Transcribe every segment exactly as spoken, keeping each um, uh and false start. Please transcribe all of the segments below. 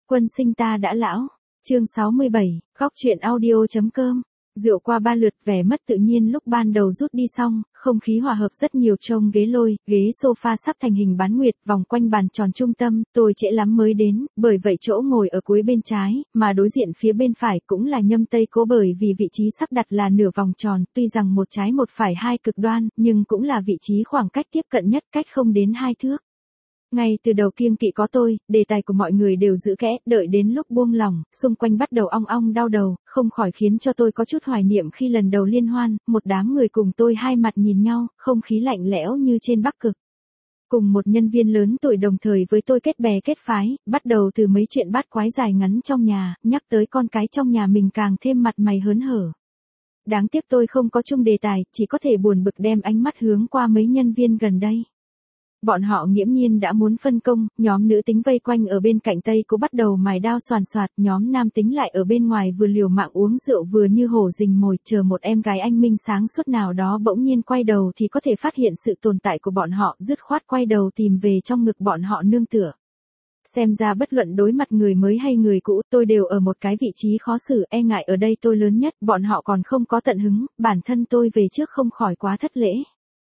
Quân sinh ta đã lão. Chương sáu mươi bảy, góc truyện audio.com. Rượu qua ba lượt, vẻ mất tự nhiên lúc ban đầu rút đi xong, không khí hòa hợp rất nhiều, trông ghế lôi, ghế sofa sắp thành hình bán nguyệt vòng quanh bàn tròn trung tâm, tôi trễ lắm mới đến, bởi vậy chỗ ngồi ở cuối bên trái, mà đối diện phía bên phải cũng là Nhâm Tây Cố, bởi vì vị trí sắp đặt là nửa vòng tròn, tuy rằng một trái một phải hai cực đoan, nhưng cũng là vị trí khoảng cách tiếp cận nhất, cách không đến hai thước. Ngay từ đầu kiêng kỵ có tôi, đề tài của mọi người đều giữ kẽ, đợi đến lúc buông lỏng, xung quanh bắt đầu ong ong đau đầu, không khỏi khiến cho tôi có chút hoài niệm khi lần đầu liên hoan, một đám người cùng tôi hai mặt nhìn nhau, không khí lạnh lẽo như trên Bắc Cực. Cùng một nhân viên lớn tuổi đồng thời với tôi kết bè kết phái, bắt đầu từ mấy chuyện bát quái dài ngắn trong nhà, nhắc tới con cái trong nhà mình càng thêm mặt mày hớn hở. Đáng tiếc tôi không có chung đề tài, chỉ có thể buồn bực đem ánh mắt hướng qua mấy nhân viên gần đây. Bọn họ nghiễm nhiên đã muốn phân công, nhóm nữ tính vây quanh ở bên cạnh Tây Cố bắt đầu mài đao xoàn xoạt, nhóm nam tính lại ở bên ngoài vừa liều mạng uống rượu vừa như hổ rình mồi, chờ một em gái anh minh sáng suốt nào đó bỗng nhiên quay đầu thì có thể phát hiện sự tồn tại của bọn họ, dứt khoát quay đầu tìm về trong ngực bọn họ nương tựa. Xem ra bất luận đối mặt người mới hay người cũ, tôi đều ở một cái vị trí khó xử, e ngại ở đây tôi lớn nhất, bọn họ còn không có tận hứng, bản thân tôi về trước không khỏi quá thất lễ.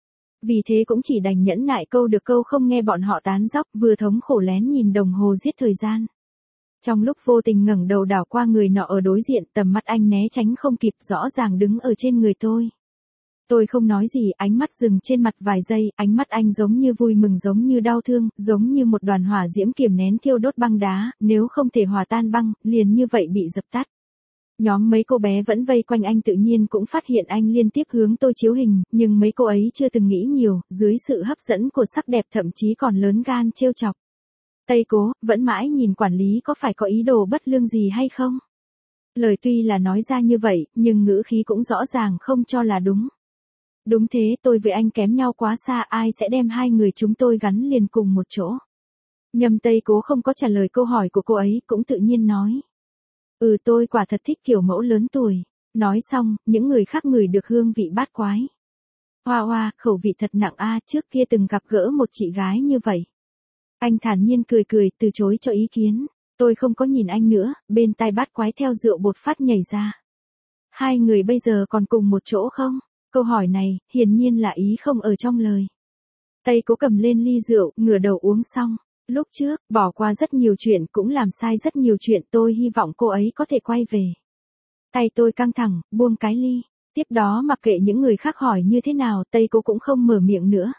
Vì thế cũng chỉ đành nhẫn nại câu được câu không nghe bọn họ tán dóc, vừa thống khổ lén nhìn đồng hồ giết thời gian. Trong lúc vô tình ngẩng đầu đảo qua người nọ ở đối diện, tầm mắt anh né tránh không kịp, rõ ràng đứng ở trên người tôi. Tôi không nói gì, ánh mắt dừng trên mặt vài giây, ánh mắt anh giống như vui mừng giống như đau thương, giống như một đoàn hỏa diễm kiềm nén thiêu đốt băng đá, nếu không thể hòa tan băng, liền như vậy bị dập tắt. Nhóm mấy cô bé vẫn vây quanh anh tự nhiên cũng phát hiện anh liên tiếp hướng tôi chiếu hình, nhưng mấy cô ấy chưa từng nghĩ nhiều, dưới sự hấp dẫn của sắc đẹp thậm chí còn lớn gan trêu chọc. Tây Cố, vẫn mãi nhìn quản lý có phải có ý đồ bất lương gì hay không? Lời tuy là nói ra như vậy, nhưng ngữ khí cũng rõ ràng không cho là đúng. Đúng thế, tôi với anh kém nhau quá xa, ai sẽ đem hai người chúng tôi gắn liền cùng một chỗ? Nhâm Tây Cố không có trả lời câu hỏi của cô ấy, cũng tự nhiên nói. Ừ, tôi quả thật thích kiểu mẫu lớn tuổi. Nói xong, những người khác ngửi được hương vị bát quái. Hoa hoa, khẩu vị thật nặng a, trước kia từng gặp gỡ một chị gái như vậy. Anh thản nhiên cười cười, từ chối cho ý kiến. Tôi không có nhìn anh nữa, bên tai bát quái theo rượu bột phát nhảy ra. Hai người bây giờ còn cùng một chỗ không? Câu hỏi này, hiển nhiên là ý không ở trong lời. Tây Cố cầm lên ly rượu, ngửa đầu uống xong. Lúc trước, bỏ qua rất nhiều chuyện, cũng làm sai rất nhiều chuyện, tôi hy vọng cô ấy có thể quay về. Tay tôi căng thẳng, buông cái ly. Tiếp đó mặc kệ những người khác hỏi như thế nào, Tây Cố cũng không mở miệng nữa.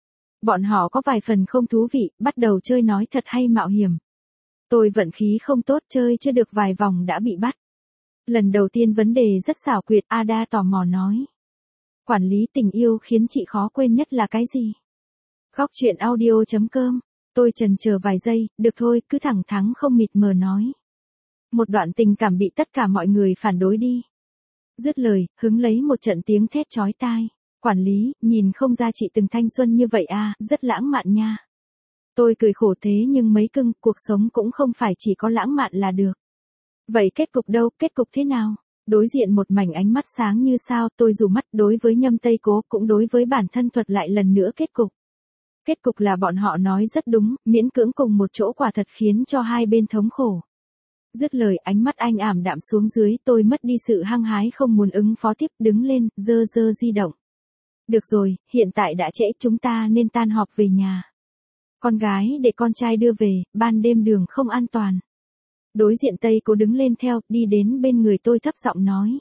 Bọn họ có vài phần không thú vị, bắt đầu chơi nói thật hay mạo hiểm. Tôi vận khí không tốt, chơi chưa được vài vòng đã bị bắt. Lần đầu tiên vấn đề rất xảo quyệt, Ada tò mò nói. Quản lý tình yêu khiến chị khó quên nhất là cái gì? Góc truyện audio.com. Tôi chần chờ vài giây, được thôi, cứ thẳng thắn không mịt mờ nói. Một đoạn tình cảm bị tất cả mọi người phản đối đi. Dứt lời, hứng lấy một trận tiếng thét chói tai. Quản lý, nhìn không ra chị từng thanh xuân như vậy à, rất lãng mạn nha. Tôi cười khổ thế nhưng mấy cưng, cuộc sống cũng không phải chỉ có lãng mạn là được. Vậy kết cục đâu, kết cục thế nào? Đối diện một mảnh ánh mắt sáng như sao, tôi dù mắt đối với Nhâm Tây Cố cũng đối với bản thân thuật lại lần nữa kết cục. Kết cục là bọn họ nói rất đúng, miễn cưỡng cùng một chỗ quả thật khiến cho hai bên thống khổ. Dứt lời, ánh mắt anh ảm đạm xuống dưới, tôi mất đi sự hăng hái không muốn ứng phó tiếp, đứng lên, dơ dơ di động. Được rồi, hiện tại đã trễ, chúng ta nên tan họp về nhà. Con gái để con trai đưa về, ban đêm đường không an toàn. Đối diện Tây Cố đứng lên theo, đi đến bên người tôi thấp giọng nói.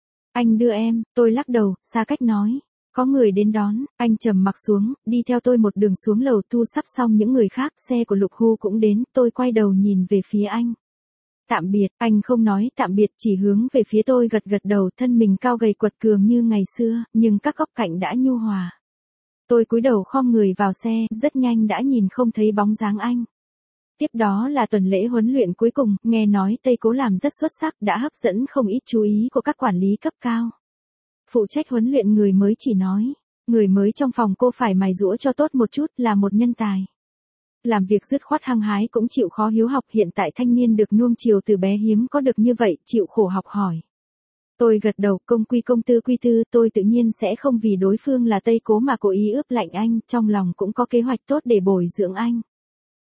Anh đưa em, tôi lắc đầu, xa cách nói. Có người đến đón, anh trầm mặc xuống, đi theo tôi một đường xuống lầu, thu sắp xong những người khác, xe của Lục Hu cũng đến, tôi quay đầu nhìn về phía anh. Tạm biệt, anh không nói tạm biệt, chỉ hướng về phía tôi gật gật đầu, thân mình cao gầy quật cường như ngày xưa, nhưng các góc cạnh đã nhu hòa. Tôi cúi đầu khom người vào xe, rất nhanh đã nhìn không thấy bóng dáng anh. Tiếp đó là tuần lễ huấn luyện cuối cùng, nghe nói Tây Cố làm rất xuất sắc, đã hấp dẫn không ít chú ý của các quản lý cấp cao. Phụ trách huấn luyện người mới chỉ nói, người mới trong phòng cô phải mài giũa cho tốt một chút, là một nhân tài. Làm việc dứt khoát hăng hái cũng chịu khó hiếu học, hiện tại thanh niên được nuông chiều từ bé hiếm có được như vậy, chịu khổ học hỏi. Tôi gật đầu, công quy công tư quy tư, tôi tự nhiên sẽ không vì đối phương là Tây Cố mà cố ý ướp lạnh anh, trong lòng cũng có kế hoạch tốt để bồi dưỡng anh.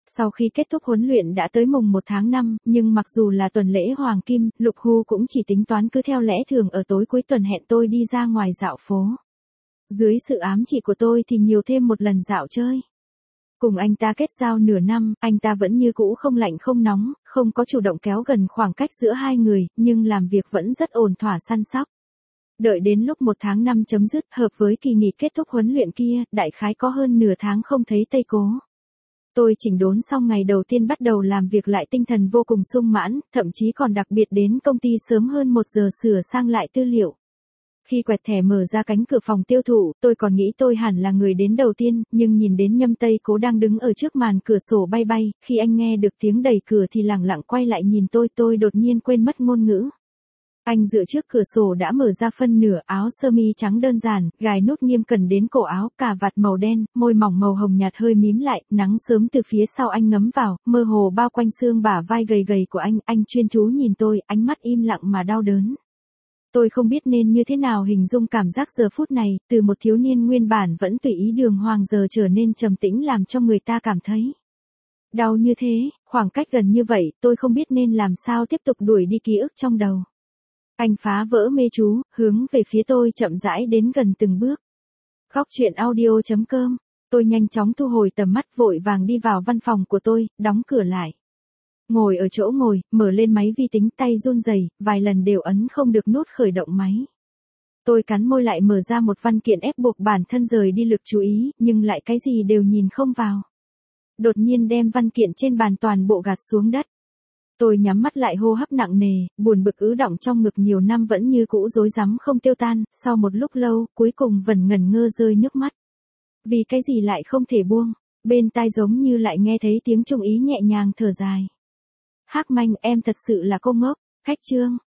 Sau khi kết thúc huấn luyện đã tới mùng một tháng năm, nhưng mặc dù là tuần lễ Hoàng Kim, Lục Hu cũng chỉ tính toán cứ theo lẽ thường ở tối cuối tuần hẹn tôi đi ra ngoài dạo phố. Dưới sự ám chỉ của tôi thì nhiều thêm một lần dạo chơi. Cùng anh ta kết giao nửa năm, anh ta vẫn như cũ không lạnh không nóng, không có chủ động kéo gần khoảng cách giữa hai người, nhưng làm việc vẫn rất ổn thỏa săn sóc. Đợi đến lúc một tháng năm chấm dứt, hợp với kỳ nghỉ kết thúc huấn luyện kia, đại khái có hơn nửa tháng không thấy Tây Cố. Tôi chỉnh đốn xong ngày đầu tiên bắt đầu làm việc lại tinh thần vô cùng sung mãn, thậm chí còn đặc biệt đến công ty sớm hơn một giờ sửa sang lại tư liệu. Khi quẹt thẻ mở ra cánh cửa phòng tiêu thụ, tôi còn nghĩ tôi hẳn là người đến đầu tiên, nhưng nhìn đến Nhâm Tây Cố đang đứng ở trước màn cửa sổ bay bay, khi anh nghe được tiếng đẩy cửa thì lẳng lặng quay lại nhìn tôi, tôi đột nhiên quên mất ngôn ngữ. Anh dựa trước cửa sổ đã mở ra phân nửa áo sơ mi trắng đơn giản, gài nút nghiêm cẩn đến cổ áo, cà vạt màu đen, môi mỏng màu hồng nhạt hơi mím lại, nắng sớm từ phía sau anh ngấm vào, mơ hồ bao quanh xương bả vai gầy gầy của anh, anh chuyên chú nhìn tôi, ánh mắt im lặng mà đau đớn. Tôi không biết nên như thế nào hình dung cảm giác giờ phút này, từ một thiếu niên nguyên bản vẫn tùy ý đường hoàng giờ trở nên trầm tĩnh làm cho người ta cảm thấy đau như thế, khoảng cách gần như vậy, tôi không biết nên làm sao tiếp tục đuổi đi ký ức trong đầu. Anh phá vỡ mê chú, hướng về phía tôi chậm rãi đến gần từng bước. Góc truyện audio chấm com, tôi nhanh chóng thu hồi tầm mắt vội vàng đi vào văn phòng của tôi, đóng cửa lại. Ngồi ở chỗ ngồi, mở lên máy vi tính tay run rẩy, vài lần đều ấn không được nút khởi động máy. Tôi cắn môi lại mở ra một văn kiện ép buộc bản thân rời đi lực chú ý, nhưng lại cái gì đều nhìn không vào. Đột nhiên đem văn kiện trên bàn toàn bộ gạt xuống đất. Tôi nhắm mắt lại hô hấp nặng nề, buồn bực ứ đọng trong ngực nhiều năm vẫn như cũ rối rắm không tiêu tan, sau một lúc lâu, cuối cùng vẫn ngẩn ngơ rơi nước mắt. Vì cái gì lại không thể buông, bên tai giống như lại nghe thấy tiếng Trung Ý nhẹ nhàng thở dài. Hắc Manh, em thật sự là cô ngốc. Khách chương,